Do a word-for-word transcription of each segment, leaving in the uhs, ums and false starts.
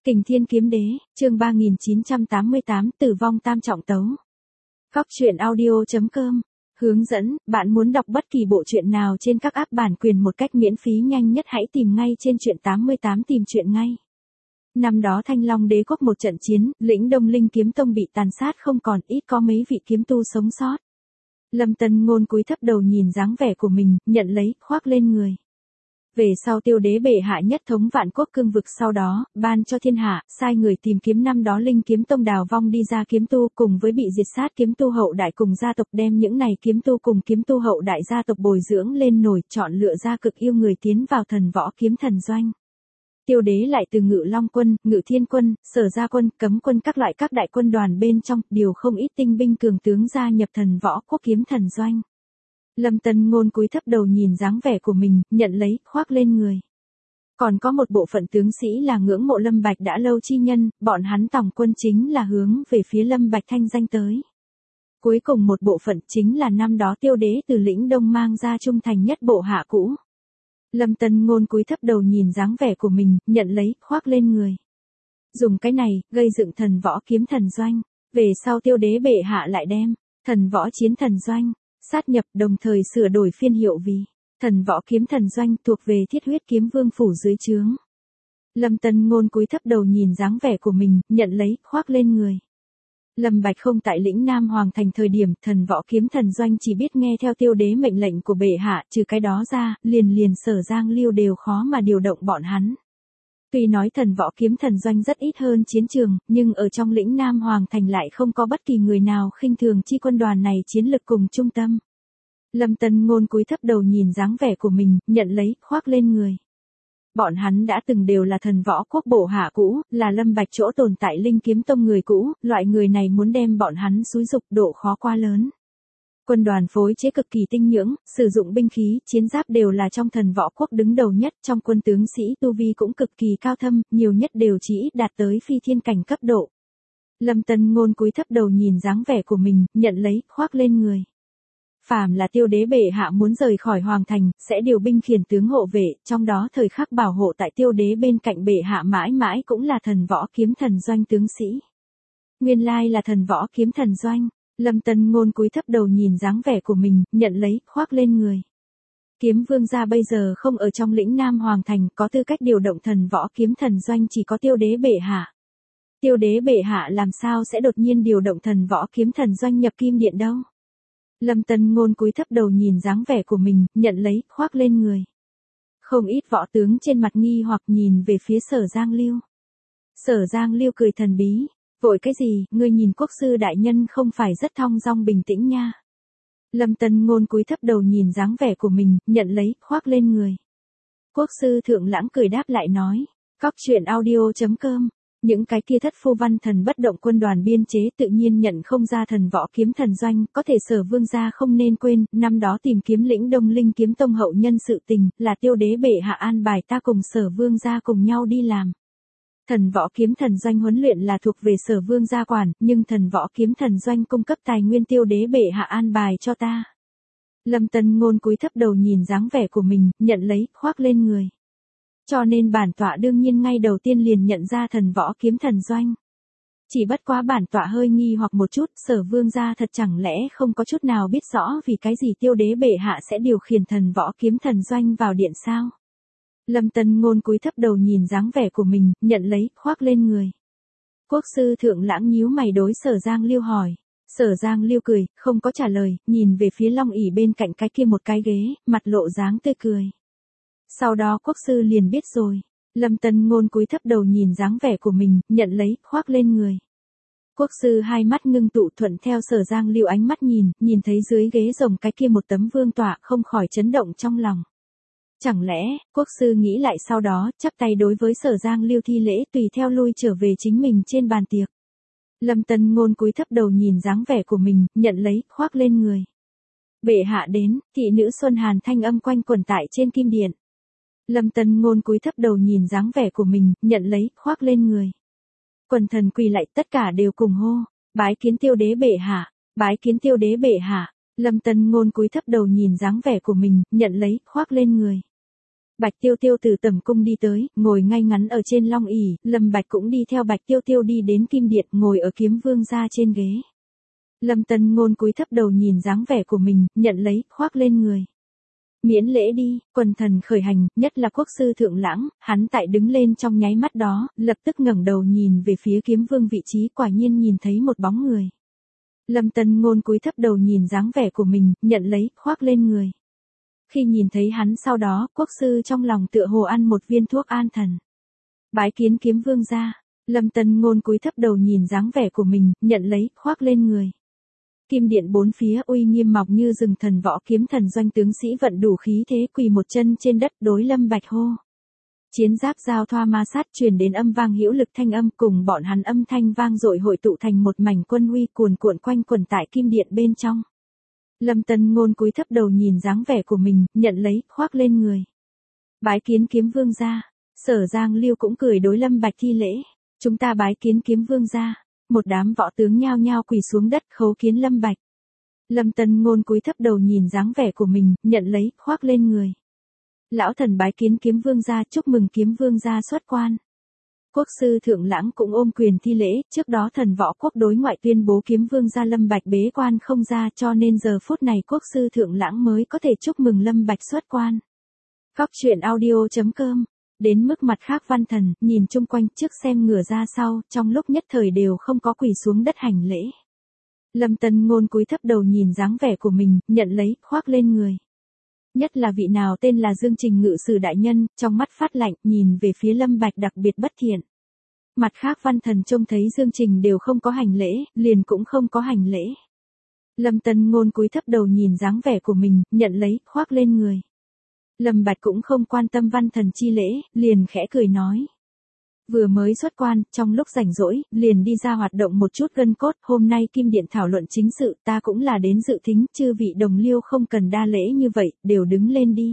Kình Thiên Kiếm Đế, chương ba nghìn chín trăm tám mươi tám, Tử vong tam trọng tấu. Góc truyện audio chấm com. Hướng dẫn, bạn muốn đọc bất kỳ bộ truyện nào trên các app bản quyền một cách miễn phí nhanh nhất hãy tìm ngay trên truyện tám mươi tám tìm truyện ngay. Năm đó Thanh Long Đế quốc một trận chiến, lĩnh Đông Linh Kiếm Tông bị tàn sát không còn, ít có mấy vị kiếm tu sống sót. Lâm Tân Ngôn cúi thấp đầu nhìn dáng vẻ của mình, nhận lấy, khoác lên người. Về sau Tiêu Đế bệ hạ nhất thống vạn quốc cương vực, sau đó ban cho thiên hạ, sai người tìm kiếm năm đó Linh Kiếm Tông đào vong đi ra kiếm tu, cùng với bị diệt sát kiếm tu hậu đại cùng gia tộc, đem những này kiếm tu cùng kiếm tu hậu đại gia tộc bồi dưỡng lên nổi, chọn lựa ra cực yêu người tiến vào thần võ kiếm thần doanh. Tiêu Đế lại từ Ngự Long quân, Ngự Thiên quân, Sở Gia quân, Cấm quân các loại các đại quân đoàn bên trong, điều không ít tinh binh cường tướng gia nhập thần võ quốc kiếm thần doanh. Lâm Tân Ngôn cúi thấp đầu nhìn dáng vẻ của mình, nhận lấy, khoác lên người. Còn có một bộ phận tướng sĩ là ngưỡng mộ Lâm Bạch đã lâu chi nhân, bọn hắn tòng quân chính là hướng về phía Lâm Bạch thanh danh tới. Cuối cùng một bộ phận chính là năm đó Tiêu Đế từ lĩnh Đông mang ra trung thành nhất bộ hạ cũ. Lâm Tân Ngôn cúi thấp đầu nhìn dáng vẻ của mình, nhận lấy, khoác lên người. Dùng cái này, gây dựng thần võ kiếm thần doanh. Về sau Tiêu Đế bệ hạ lại đem thần võ chiến thần doanh sát nhập, đồng thời sửa đổi phiên hiệu vì thần võ kiếm thần doanh, thuộc về Thiết Huyết Kiếm Vương phủ dưới trướng. Lâm Tân Ngôn cúi thấp đầu nhìn dáng vẻ của mình, nhận lấy, khoác lên người. Lâm Bạch không tại lĩnh Nam Hoàng thành thời điểm, thần võ kiếm thần doanh chỉ biết nghe theo Tiêu Đế mệnh lệnh của bệ hạ, trừ cái đó ra, liền liền Sở Giang Liêu đều khó mà điều động bọn hắn. Tuy nói thần võ kiếm thần doanh rất ít hơn chiến trường, nhưng ở trong lĩnh Nam Hoàng thành lại không có bất kỳ người nào khinh thường chi quân đoàn này chiến lực cùng trung tâm. Lâm Tân Ngôn cúi thấp đầu nhìn dáng vẻ của mình, nhận lấy, khoác lên người. Bọn hắn đã từng đều là thần võ quốc bộ hạ cũ, là Lâm Bạch chỗ tồn tại Linh Kiếm Tông người cũ, loại người này muốn đem bọn hắn xúi dục độ khó quá lớn. Quân đoàn phối chế cực kỳ tinh nhưỡng, sử dụng binh khí, chiến giáp đều là trong thần võ quốc đứng đầu nhất, trong quân tướng sĩ tu vi cũng cực kỳ cao thâm, nhiều nhất đều chỉ đạt tới phi thiên cảnh cấp độ. Lâm Tân Ngôn cúi thấp đầu nhìn dáng vẻ của mình, nhận lấy, khoác lên người. Phàm là Tiêu Đế bệ hạ muốn rời khỏi hoàng thành, sẽ điều binh khiển tướng hộ vệ, trong đó thời khắc bảo hộ tại Tiêu Đế bên cạnh bệ hạ mãi mãi cũng là thần võ kiếm thần doanh tướng sĩ. Nguyên lai là thần võ kiếm thần doanh. Lâm Tân Ngôn cúi thấp đầu nhìn dáng vẻ của mình, nhận lấy, khoác lên người. Kiếm Vương gia bây giờ không ở trong lĩnh Nam Hoàng thành, có tư cách điều động thần võ kiếm thần doanh chỉ có Tiêu Đế bệ hạ. Tiêu Đế bệ hạ làm sao sẽ đột nhiên điều động thần võ kiếm thần doanh nhập Kim Điện đâu? Lâm Tân Ngôn cúi thấp đầu nhìn dáng vẻ của mình, nhận lấy, khoác lên người. Không ít võ tướng trên mặt nghi hoặc nhìn về phía Sở Giang Liêu. Sở Giang Liêu cười thần bí. Vội cái gì, ngươi nhìn quốc sư đại nhân không phải rất thong dong bình tĩnh nha. Lâm Tân Ngôn cúi thấp đầu nhìn dáng vẻ của mình, nhận lấy, khoác lên người. Quốc sư thượng lãng cười đáp lại nói. Góc truyện audio chấm com. Những cái kia thất phu văn thần bất động quân đoàn biên chế tự nhiên nhận không ra thần võ kiếm thần doanh, có thể Sở vương gia không nên quên, năm đó tìm kiếm lĩnh Đông Linh Kiếm Tông hậu nhân sự tình, là Tiêu Đế bệ hạ an bài ta cùng Sở vương gia cùng nhau đi làm. Thần võ kiếm thần doanh huấn luyện là thuộc về Sở vương gia quản, nhưng thần võ kiếm thần doanh cung cấp tài nguyên Tiêu Đế bệ hạ an bài cho ta. Lâm Tân Ngôn cúi thấp đầu nhìn dáng vẻ của mình, nhận lấy, khoác lên người. Cho nên bản tọa đương nhiên ngay đầu tiên liền nhận ra thần võ kiếm thần doanh. Chỉ bất quá bản tọa hơi nghi hoặc một chút, Sở vương gia thật chẳng lẽ không có chút nào biết rõ vì cái gì Tiêu Đế bệ hạ sẽ điều khiển thần võ kiếm thần doanh vào điện sao? Lâm Tân Ngôn cúi thấp đầu nhìn dáng vẻ của mình, nhận lấy, khoác lên người. Quốc sư thượng lãng nhíu mày đối Sở Giang Liêu hỏi. Sở Giang Liêu cười, không có trả lời, nhìn về phía long ỷ bên cạnh cái kia một cái ghế, mặt lộ dáng tươi cười. Sau đó quốc sư liền biết rồi. Lâm Tân Ngôn cúi thấp đầu nhìn dáng vẻ của mình, nhận lấy, khoác lên người. Quốc sư hai mắt ngưng tụ thuận theo Sở Giang Liêu ánh mắt nhìn, nhìn thấy dưới ghế rồng cái kia một tấm vương tọa, không khỏi chấn động trong lòng. Chẳng lẽ, quốc sư nghĩ lại sau đó, chắp tay đối với Sở Giang Liêu thi lễ tùy theo lui trở về chính mình trên bàn tiệc. Lâm Tân Ngôn cúi thấp đầu nhìn dáng vẻ của mình, nhận lấy, khoác lên người. Bệ hạ đến, thị nữ Xuân Hàn thanh âm quanh quẩn tại trên kim điện. Lâm Tân Ngôn cúi thấp đầu nhìn dáng vẻ của mình, nhận lấy, khoác lên người. Quần thần quỳ lại tất cả đều cùng hô, bái kiến Tiêu Đế bệ hạ, bái kiến Tiêu Đế bệ hạ. Lâm Tân Ngôn cúi thấp đầu nhìn dáng vẻ của mình, nhận lấy, khoác lên người. Bạch Tiêu Tiêu từ tầm cung đi tới, ngồi ngay ngắn ở trên long ỷ, Lâm Bạch cũng đi theo Bạch Tiêu Tiêu đi đến kim điện, ngồi ở kiếm vương gia trên ghế. Lâm Tân Ngôn cúi thấp đầu nhìn dáng vẻ của mình, nhận lấy, khoác lên người. Miễn lễ đi, quần thần khởi hành, nhất là quốc sư thượng lãng, hắn tại đứng lên trong nháy mắt đó, lập tức ngẩng đầu nhìn về phía kiếm vương vị trí, quả nhiên nhìn thấy một bóng người. Lâm Tân Ngôn cúi thấp đầu nhìn dáng vẻ của mình, nhận lấy, khoác lên người. Khi nhìn thấy hắn sau đó, quốc sư trong lòng tựa hồ ăn một viên thuốc an thần. Bái kiến kiếm vương gia. Lâm Tân Ngôn cúi thấp đầu nhìn dáng vẻ của mình, nhận lấy, khoác lên người. Kim điện bốn phía uy nghiêm mọc như rừng, thần võ kiếm thần doanh tướng sĩ vận đủ khí thế quỳ một chân trên đất đối Lâm Bạch hô. Chiến giáp giao thoa ma sát truyền đến âm vang hữu lực thanh âm, cùng bọn hắn âm thanh vang dội hội tụ thành một mảnh quân uy cuồn cuộn quanh quẩn tại kim điện bên trong. Lâm Tân Ngôn cúi thấp đầu nhìn dáng vẻ của mình, nhận lấy, khoác lên người. Bái kiến kiếm vương gia. Sở Giang Liêu cũng cười đối Lâm Bạch thi lễ. Chúng ta bái kiến kiếm vương gia. Một đám võ tướng nhao nhao quỳ xuống đất khấu kiến Lâm Bạch. Lâm Tân Ngôn cúi thấp đầu nhìn dáng vẻ của mình, nhận lấy, khoác lên người. Lão thần bái kiến kiếm vương gia, chúc mừng kiếm vương gia xuất quan. Quốc sư thượng lãng cũng ôm quyền thi lễ, trước đó thần võ quốc đối ngoại tuyên bố kiếm vương gia Lâm Bạch bế quan không ra, cho nên giờ phút này quốc sư thượng lãng mới có thể chúc mừng Lâm Bạch xuất quan. Góc truyện audio chấm com. Đến mức mặt khác văn thần, nhìn chung quanh trước xem ngửa ra sau, trong lúc nhất thời đều không có quỳ xuống đất hành lễ. Lâm Tân Ngôn cúi thấp đầu nhìn dáng vẻ của mình, nhận lấy, khoác lên người. Nhất là vị nào tên là Dương Trình ngự sử đại nhân, trong mắt phát lạnh, nhìn về phía Lâm Bạch đặc biệt bất thiện. Mặt khác văn thần trông thấy Dương Trình đều không có hành lễ, liền cũng không có hành lễ. Lâm Tân Ngôn cúi thấp đầu nhìn dáng vẻ của mình, nhận lấy, khoác lên người. Lâm Bạch cũng không quan tâm văn thần chi lễ, liền khẽ cười nói. Vừa mới xuất quan, trong lúc rảnh rỗi, liền đi ra hoạt động một chút gân cốt, hôm nay kim điện thảo luận chính sự, ta cũng là đến dự thính, chư vị đồng liêu không cần đa lễ như vậy, đều đứng lên đi.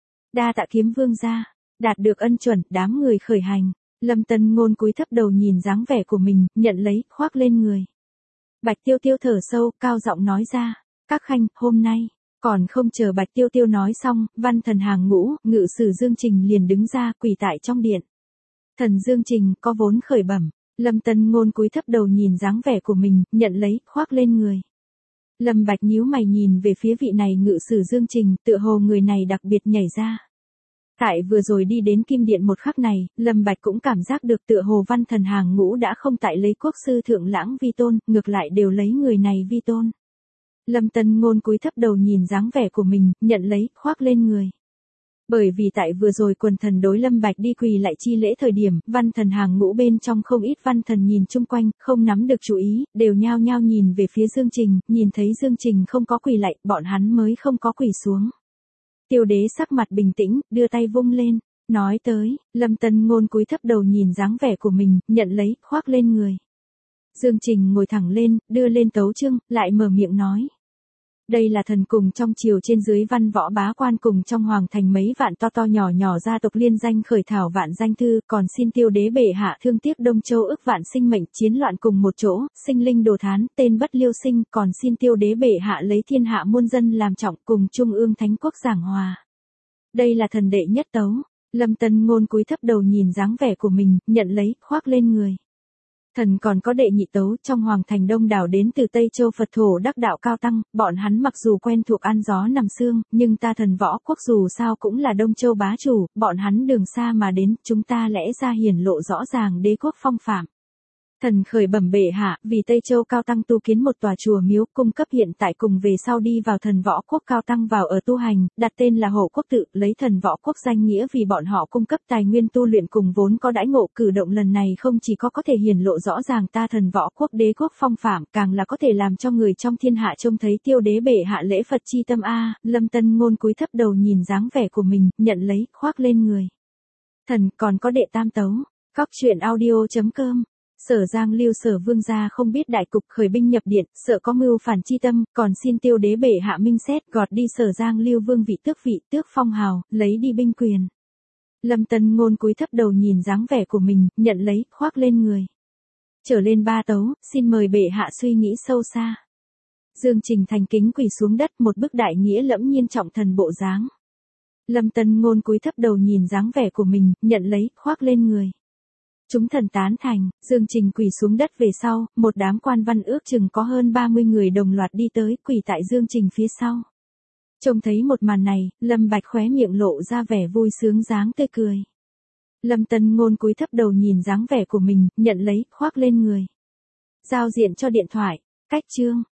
Đa tạ kiếm vương gia, đạt được ân chuẩn, đám người khởi hành. Lâm Tân Ngôn cúi thấp đầu nhìn dáng vẻ của mình, nhận lấy, khoác lên người. Bạch Tiêu Tiêu thở sâu, cao giọng nói ra, các khanh, hôm nay. Còn không chờ Bạch Tiêu Tiêu nói xong, văn thần hàng ngũ, ngự sử Dương Trình liền đứng ra quỳ tại trong điện. Thần Dương Trình có vốn khởi bẩm. Lâm Tân Ngôn cúi thấp đầu nhìn dáng vẻ của mình, nhận lấy, khoác lên người. Lâm Bạch nhíu mày nhìn về phía vị này ngự sử Dương Trình, tựa hồ người này đặc biệt nhảy ra. Tại vừa rồi đi đến kim điện một khắc này, Lâm Bạch cũng cảm giác được tựa hồ văn thần hàng ngũ đã không tại lấy quốc sư thượng lãng vi tôn, ngược lại đều lấy người này vi tôn. Lâm Tân Ngôn cúi thấp đầu nhìn dáng vẻ của mình, nhận lấy, khoác lên người. Bởi vì tại vừa rồi quần thần đối Lâm Bạch đi quỳ lại chi lễ thời điểm, văn thần hàng ngũ bên trong không ít văn thần nhìn chung quanh, không nắm được chú ý, đều nhao nhao nhìn về phía Dương Trình, nhìn thấy Dương Trình không có quỳ lại, bọn hắn mới không có quỳ xuống. Tiêu đế sắc mặt bình tĩnh, đưa tay vung lên, nói tới, Lâm Tân Ngôn cúi thấp đầu nhìn dáng vẻ của mình, nhận lấy, khoác lên người. Dương Trình ngồi thẳng lên, đưa lên tấu chương, lại mở miệng nói. Đây là thần cùng trong triều trên dưới văn võ bá quan cùng trong hoàng thành mấy vạn to to nhỏ nhỏ gia tộc liên danh khởi thảo vạn danh thư, còn xin tiêu đế bệ hạ thương tiếc Đông Châu ức vạn sinh mệnh chiến loạn cùng một chỗ, sinh linh đồ thán, tên bất liêu sinh, còn xin tiêu đế bệ hạ lấy thiên hạ muôn dân làm trọng cùng trung ương thánh quốc giảng hòa. Đây là thần đệ nhất tấu. Lâm Tân Ngôn cúi thấp đầu nhìn dáng vẻ của mình, nhận lấy, khoác lên người. Thần còn có đệ nhị tấu, trong hoàng thành đông đảo đến từ Tây Châu Phật thổ đắc đạo cao tăng, bọn hắn mặc dù quen thuộc ăn gió nằm sương, nhưng ta thần võ quốc dù sao cũng là Đông Châu bá chủ, bọn hắn đường xa mà đến, chúng ta lẽ ra hiển lộ rõ ràng đế quốc phong phạm. Thần khởi bẩm bệ hạ, vì Tây Châu cao tăng tu kiến một tòa chùa miếu, cung cấp hiện tại cùng về sau đi vào thần võ quốc cao tăng vào ở tu hành, đặt tên là Hổ Quốc Tự, lấy thần võ quốc danh nghĩa vì bọn họ cung cấp tài nguyên tu luyện cùng vốn có đãi ngộ. Cử động lần này không chỉ có có thể hiển lộ rõ ràng ta thần võ quốc đế quốc phong phạm, càng là có thể làm cho người trong thiên hạ trông thấy tiêu đế bệ hạ lễ Phật chi tâm a. Lâm Tân Ngôn cúi thấp đầu nhìn dáng vẻ của mình, nhận lấy, khoác lên người. Thần còn có đệ tam tấu. Góc truyện audio chấm com. Sở Giang Liêu Sở vương gia không biết đại cục khởi binh nhập điện, sợ có mưu phản chi tâm, còn xin tiêu đế bệ hạ minh xét, gọt đi Sở Giang Liêu vương vị tước vị, tước phong hào, lấy đi binh quyền. Lâm Tân Ngôn cúi thấp đầu nhìn dáng vẻ của mình, nhận lấy, khoác lên người. Trở lên ba tấu, xin mời bệ hạ suy nghĩ sâu xa. Dương Trình thành kính quỳ xuống đất, một bức đại nghĩa lẫm nhiên trọng thần bộ dáng. Lâm Tân Ngôn cúi thấp đầu nhìn dáng vẻ của mình, nhận lấy, khoác lên người. Chúng thần tán thành, Dương Trình quỳ xuống đất về sau, một đám quan văn ước chừng có hơn ba mươi người đồng loạt đi tới, quỳ tại Dương Trình phía sau. Trông thấy một màn này, Lâm Bạch khóe miệng lộ ra vẻ vui sướng dáng tươi cười. Lâm Tân Ngôn cúi thấp đầu nhìn dáng vẻ của mình, nhận lấy, khoác lên người. Giao diện cho điện thoại, cách chương.